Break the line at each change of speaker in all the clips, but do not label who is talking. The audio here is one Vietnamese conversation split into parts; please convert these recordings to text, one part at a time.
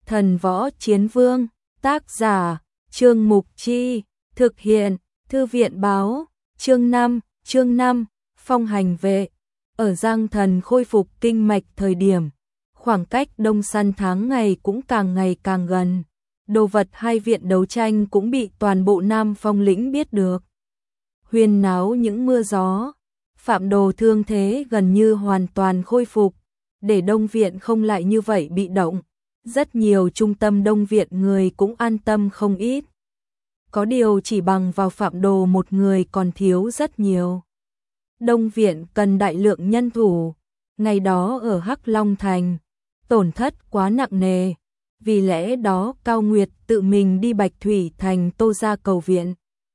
Thần Võ Chiến Vương, tác giả, Trương Mục Chi, thực hiện, Thư viện báo, chương 5, Phong Hành Vệ. Ở Giang Thần khôi phục kinh mạch thời điểm, khoảng cách đông săn tháng ngày cũng càng ngày càng gần. Đồ vật hai viện đấu tranh cũng bị toàn bộ Nam Phong lĩnh biết được. Huyên náo những mưa gió, Phạm Đồ thương thế gần như hoàn toàn khôi phục, để Đông viện không lại như vậy bị động. Rất nhiều trung tâm Đông viện người cũng an tâm không ít. Có điều chỉ bằng vào Phạm Đồ một người còn thiếu rất nhiều. Đông viện cần đại lượng nhân thủ, ngày đó ở Hắc Long Thành, tổn thất quá nặng nề. Vì lẽ đó Cao Nguyệt tự mình đi Bạch Thủy Thành Tô gia cầu viện.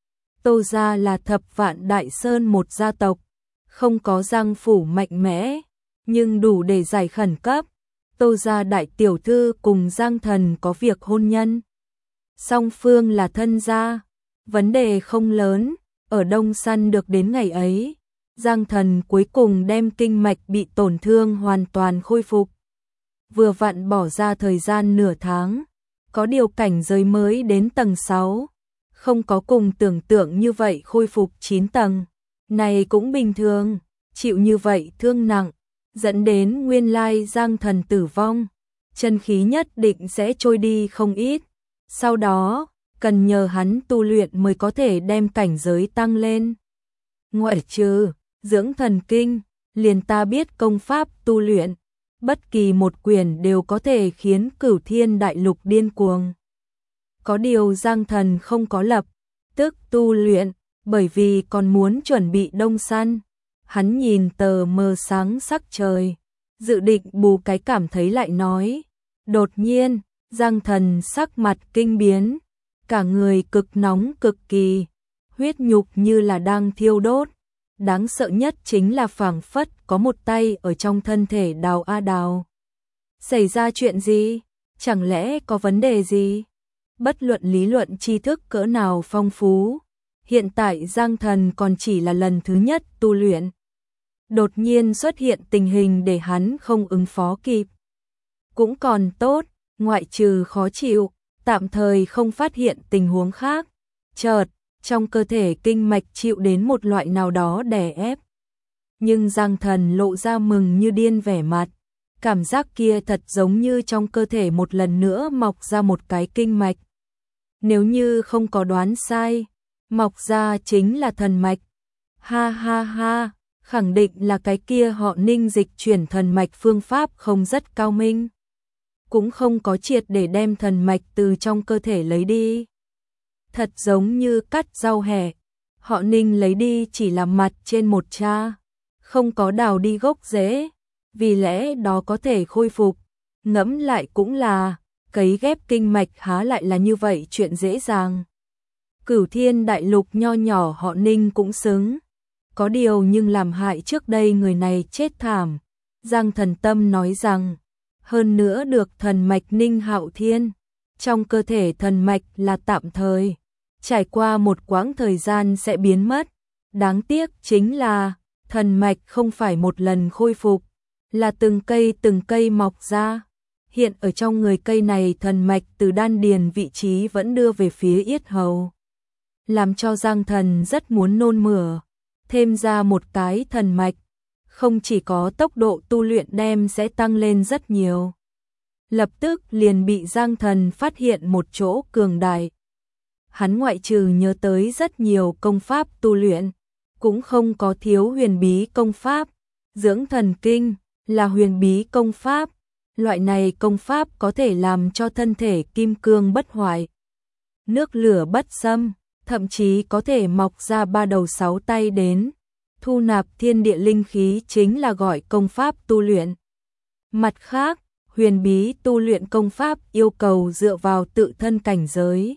Tô gia là thập vạn Đại Sơn một gia tộc, không có giang phủ mạnh mẽ, nhưng đủ để giải khẩn cấp. Tô gia đại tiểu thư cùng Giang Thần có việc hôn nhân. Song phương là thân gia, vấn đề không lớn, ở Đông săn được đến ngày ấy. Giang Thần cuối cùng đem kinh mạch bị tổn thương hoàn toàn khôi phục. Vừa vặn bỏ ra thời gian nửa tháng, có điều cảnh giới mới đến tầng 6, không có cùng tưởng tượng như vậy khôi phục 9 tầng. Này cũng bình thường, chịu như vậy thương nặng, dẫn đến nguyên lai Giang Thần tử vong, chân khí nhất định sẽ trôi đi không ít. Sau đó, cần nhờ hắn tu luyện mới có thể đem cảnh giới tăng lên. Ngoại trừ dưỡng thần kinh, liền ta biết công pháp tu luyện, bất kỳ một quyển đều có thể khiến Cửu Thiên Đại Lục điên cuồng. Có điều Giang Thần không có lập tức tu luyện, bởi vì còn muốn chuẩn bị đông săn. Hắn nhìn tờ mờ sáng sắc trời, dự định bù cái cảm thấy lại nói. Đột nhiên, Giang Thần sắc mặt kinh biến, cả người cực nóng cực kỳ, huyết nhục như là đang thiêu đốt. Đáng sợ nhất chính là phảng phất có một tay ở trong thân thể đào a đào. Xảy ra chuyện gì? Chẳng lẽ có vấn đề gì? Bất luận lý luận tri thức cỡ nào phong phú, hiện tại Giang Thần còn chỉ là lần thứ nhất tu luyện. Đột nhiên xuất hiện tình hình để hắn không ứng phó kịp. Cũng còn tốt, ngoại trừ khó chịu, tạm thời không phát hiện tình huống khác. Chợt, trong cơ thể kinh mạch chịu đến một loại nào đó đè ép. Nhưng Giang Thần lộ ra mừng như điên vẻ mặt. Cảm giác kia thật giống như trong cơ thể một lần nữa mọc ra một cái kinh mạch. Nếu như không có đoán sai, mọc ra chính là thần mạch. Ha ha ha, khẳng định là cái kia họ Ninh dịch chuyển thần mạch phương pháp không rất cao minh. Cũng không có triệt để đem thần mạch từ trong cơ thể lấy đi. Thật giống như cắt rau hẹ, họ Ninh lấy đi chỉ là mặt trên một cha, không có đào đi gốc rễ, vì lẽ đó có thể khôi phục. Ngẫm lại cũng là, cấy ghép kinh mạch há lại là như vậy chuyện dễ dàng. Cửu Thiên Đại Lục nho nhỏ họ Ninh cũng xứng. Có điều nhưng làm hại trước đây người này chết thảm. Giang Thần tâm nói rằng, hơn nữa được thần mạch Ninh Hạo Thiên. Trong cơ thể thần mạch là tạm thời, trải qua một quãng thời gian sẽ biến mất. Đáng tiếc chính là, thần mạch không phải một lần khôi phục, là từng cây mọc ra. Hiện ở trong người cây này thần mạch từ đan điền vị trí vẫn đưa về phía yết hầu. Làm cho Giang Thần rất muốn nôn mửa, thêm ra một cái thần mạch. Không chỉ có tốc độ tu luyện đem sẽ tăng lên rất nhiều. Lập tức liền bị Giang Thần phát hiện một chỗ cường đại. Hắn ngoại trừ nhớ tới rất nhiều công pháp tu luyện, cũng không có thiếu huyền bí công pháp. Dưỡng thần kinh là huyền bí công pháp, loại này công pháp có thể làm cho thân thể kim cương bất hoại, nước lửa bất xâm, thậm chí có thể mọc ra 3 đầu 6 tay đến. Thu nạp thiên địa linh khí chính là gọi công pháp tu luyện. Mặt khác, huyền bí tu luyện công pháp yêu cầu dựa vào tự thân cảnh giới.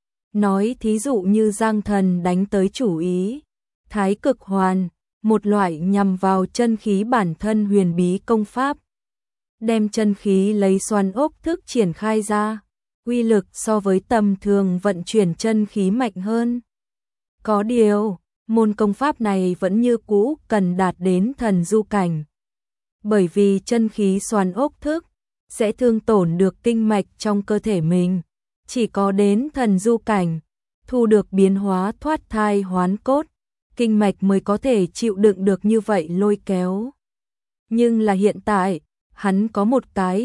Nói thí dụ như Giang Thần đánh tới chủ ý, Thái Cực Hoàn, một loại nhằm vào chân khí bản thân huyền bí công pháp. Đem chân khí lấy xoắn ốc thức triển khai ra, uy lực so với tầm thường vận chuyển chân khí mạnh hơn. Có điều, môn công pháp này vẫn như cũ cần đạt đến thần du cảnh. Bởi vì chân khí xoắn ốc thức, sẽ thương tổn được kinh mạch trong cơ thể mình. Chỉ có đến thần du cảnh, thu được biến hóa thoát thai hoán cốt, kinh mạch mới có thể chịu đựng được như vậy lôi kéo. Nhưng là hiện tại, hắn có một cái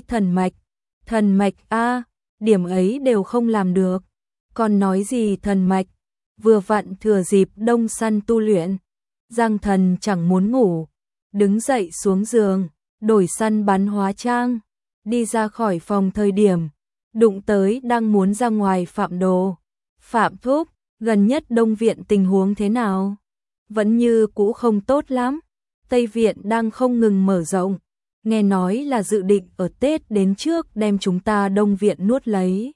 thần mạch a, điểm ấy đều không làm được, còn nói gì thần mạch, vừa vặn thừa dịp đông săn tu luyện. Giang Thần chẳng muốn ngủ, đứng dậy xuống giường, đổi săn bắn hóa trang, đi ra khỏi phòng thời điểm, đụng tới đang muốn ra ngoài Phạm Đồ. Phạm thúc, gần nhất Đông Viện tình huống thế nào? Vẫn như cũ không tốt lắm, Tây Viện đang không ngừng mở rộng, nghe nói là dự định ở Tết đến trước đem chúng ta Đông Viện nuốt lấy.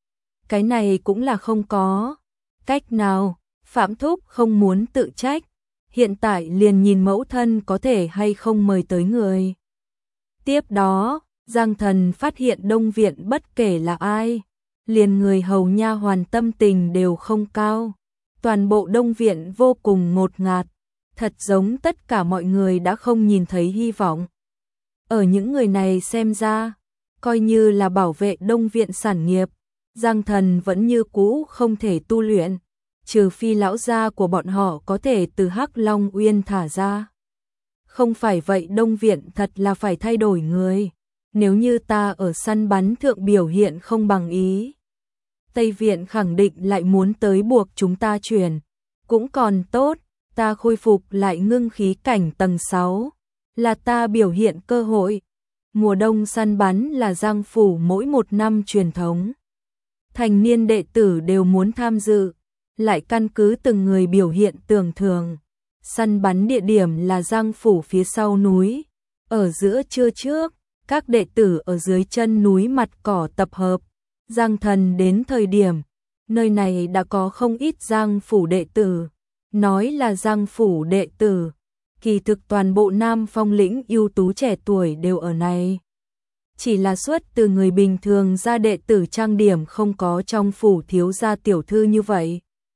Cái này cũng là không có cách nào, Phạm thúc không muốn tự trách, hiện tại liền nhìn mẫu thân có thể hay không mời tới người. Tiếp đó, Giang Thần phát hiện Đông Viện bất kể là ai, liền người hầu nha hoàn tâm tình đều không cao. Toàn bộ Đông Viện vô cùng ngột ngạt, thật giống tất cả mọi người đã không nhìn thấy hy vọng. Ở những người này xem ra, coi như là bảo vệ Đông Viện sản nghiệp, Giang Thần vẫn như cũ không thể tu luyện, trừ phi lão gia của bọn họ có thể từ Hắc Long Uyên thả ra. Không phải vậy Đông Viện thật là phải thay đổi người, nếu như ta ở săn bắn thượng biểu hiện không bằng ý, Tây Viện khẳng định lại muốn tới buộc chúng ta chuyển. Cũng còn tốt, ta khôi phục lại ngưng khí cảnh tầng 6, là ta biểu hiện cơ hội. Mùa đông săn bắn là Giang phủ mỗi một năm truyền thống. Thành niên đệ tử đều muốn tham dự, lại căn cứ từng người biểu hiện tưởng thường. Săn bắn địa điểm là Giang phủ phía sau núi, ở giữa trưa trước, các đệ tử ở dưới chân núi mặt cỏ tập hợp. Giang Thần đến thời điểm, nơi này đã có không ít Giang phủ đệ tử. Nói là Giang phủ đệ tử, kỳ thực toàn bộ Nam Phong lĩnh ưu tú trẻ tuổi đều ở này. Chỉ là xuất từ người bình thường ra đệ tử trang điểm không có trong phủ thiếu gia tiểu thư như vậy.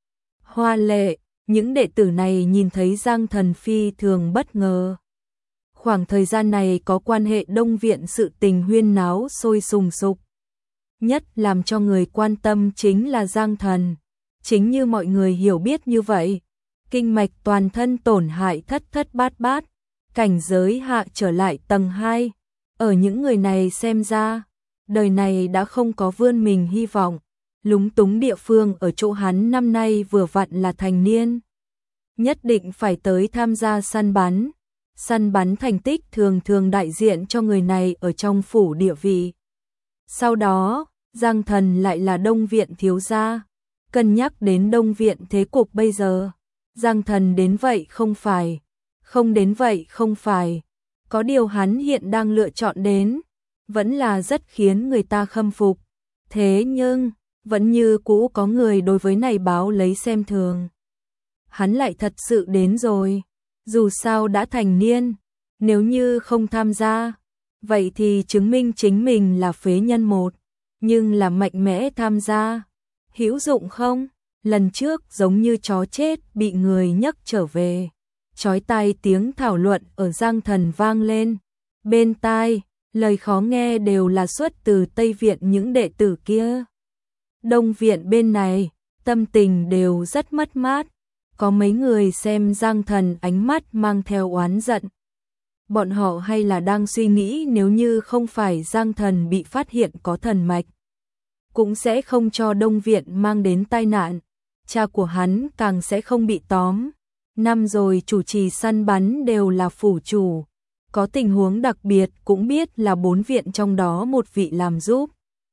Hoa lệ, những đệ tử này nhìn thấy Giang Thần phi thường bất ngờ. Khoảng thời gian này có quan hệ Đông Viện sự tình huyên náo sôi sùng sục. Nhất làm cho người quan tâm chính là Giang Thần. Chính như mọi người hiểu biết như vậy, kinh mạch toàn thân tổn hại thất thất bát bát, cảnh giới hạ trở lại tầng 2. Ở những người này xem ra, đời này đã không có vươn mình hy vọng. Lúng túng địa phương ở chỗ hắn năm nay vừa vặn là thành niên. Nhất định phải tới tham gia săn bắn. Săn bắn thành tích thường thường đại diện cho người này ở trong phủ địa vị. Sau đó, Giang Thần lại là Đông Viện thiếu gia. Cân nhắc đến Đông Viện thế cục bây giờ, Giang Thần đến vậy không phải, không đến vậy không phải. Có điều hắn hiện đang lựa chọn đến, vẫn là rất khiến người ta khâm phục. Thế nhưng, vẫn như cũ có người đối với này báo lấy xem thường. Hắn lại thật sự đến rồi, dù sao đã thành niên, nếu như không tham gia, vậy thì chứng minh chính mình là phế nhân một, nhưng là mạnh mẽ tham gia, hữu dụng không? Lần trước giống như chó chết bị người nhấc trở về, chói tai tiếng thảo luận ở Giang Thần vang lên, bên tai, lời khó nghe đều là xuất từ Tây Viện những đệ tử kia. Đông Viện bên này, tâm tình đều rất mất mát, có mấy người xem Giang Thần ánh mắt mang theo oán giận. Bọn họ hay là đang suy nghĩ nếu như không phải Giang Thần bị phát hiện có thần mạch, cũng sẽ không cho Đông Viện mang đến tai nạn, cha của hắn càng sẽ không bị tóm. Năm rồi chủ trì săn bắn đều là phủ chủ, có tình huống đặc biệt cũng biết là 4 viện trong đó một vị làm giúp.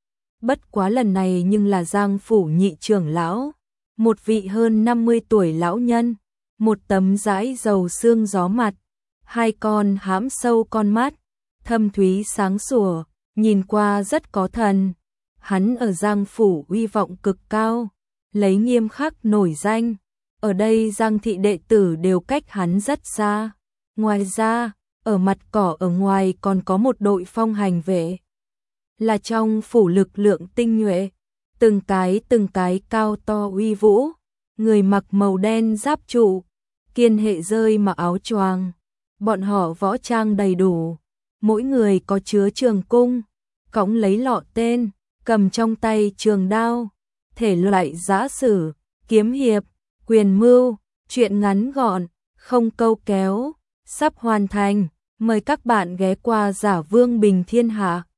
Bất quá lần này nhưng là Giang phủ nhị trưởng lão, một vị hơn 50 tuổi lão nhân, một tấm dãi dầu xương gió mặt, hai con hãm sâu con mắt, thâm thúy sáng sủa, nhìn qua rất có thần. Hắn ở Giang phủ uy vọng cực cao, lấy nghiêm khắc nổi danh. Ở đây Giang thị đệ tử đều cách hắn rất xa. Ngoài ra, ở mặt cỏ ở ngoài còn có một đội phong hành vệ. Là trong phủ lực lượng tinh nhuệ, từng cái cao to uy vũ, người mặc màu đen giáp trụ, kiên hệ rơi mặc áo choàng. Bọn họ võ trang đầy đủ, mỗi người có chứa trường cung, cõng lấy lọ tên, cầm trong tay trường đao, thể loại giã sử, kiếm hiệp, quyền mưu, truyện ngắn gọn, không câu kéo, sắp hoàn thành, mời các bạn ghé qua Giả Vương Bình Thiên Hạ.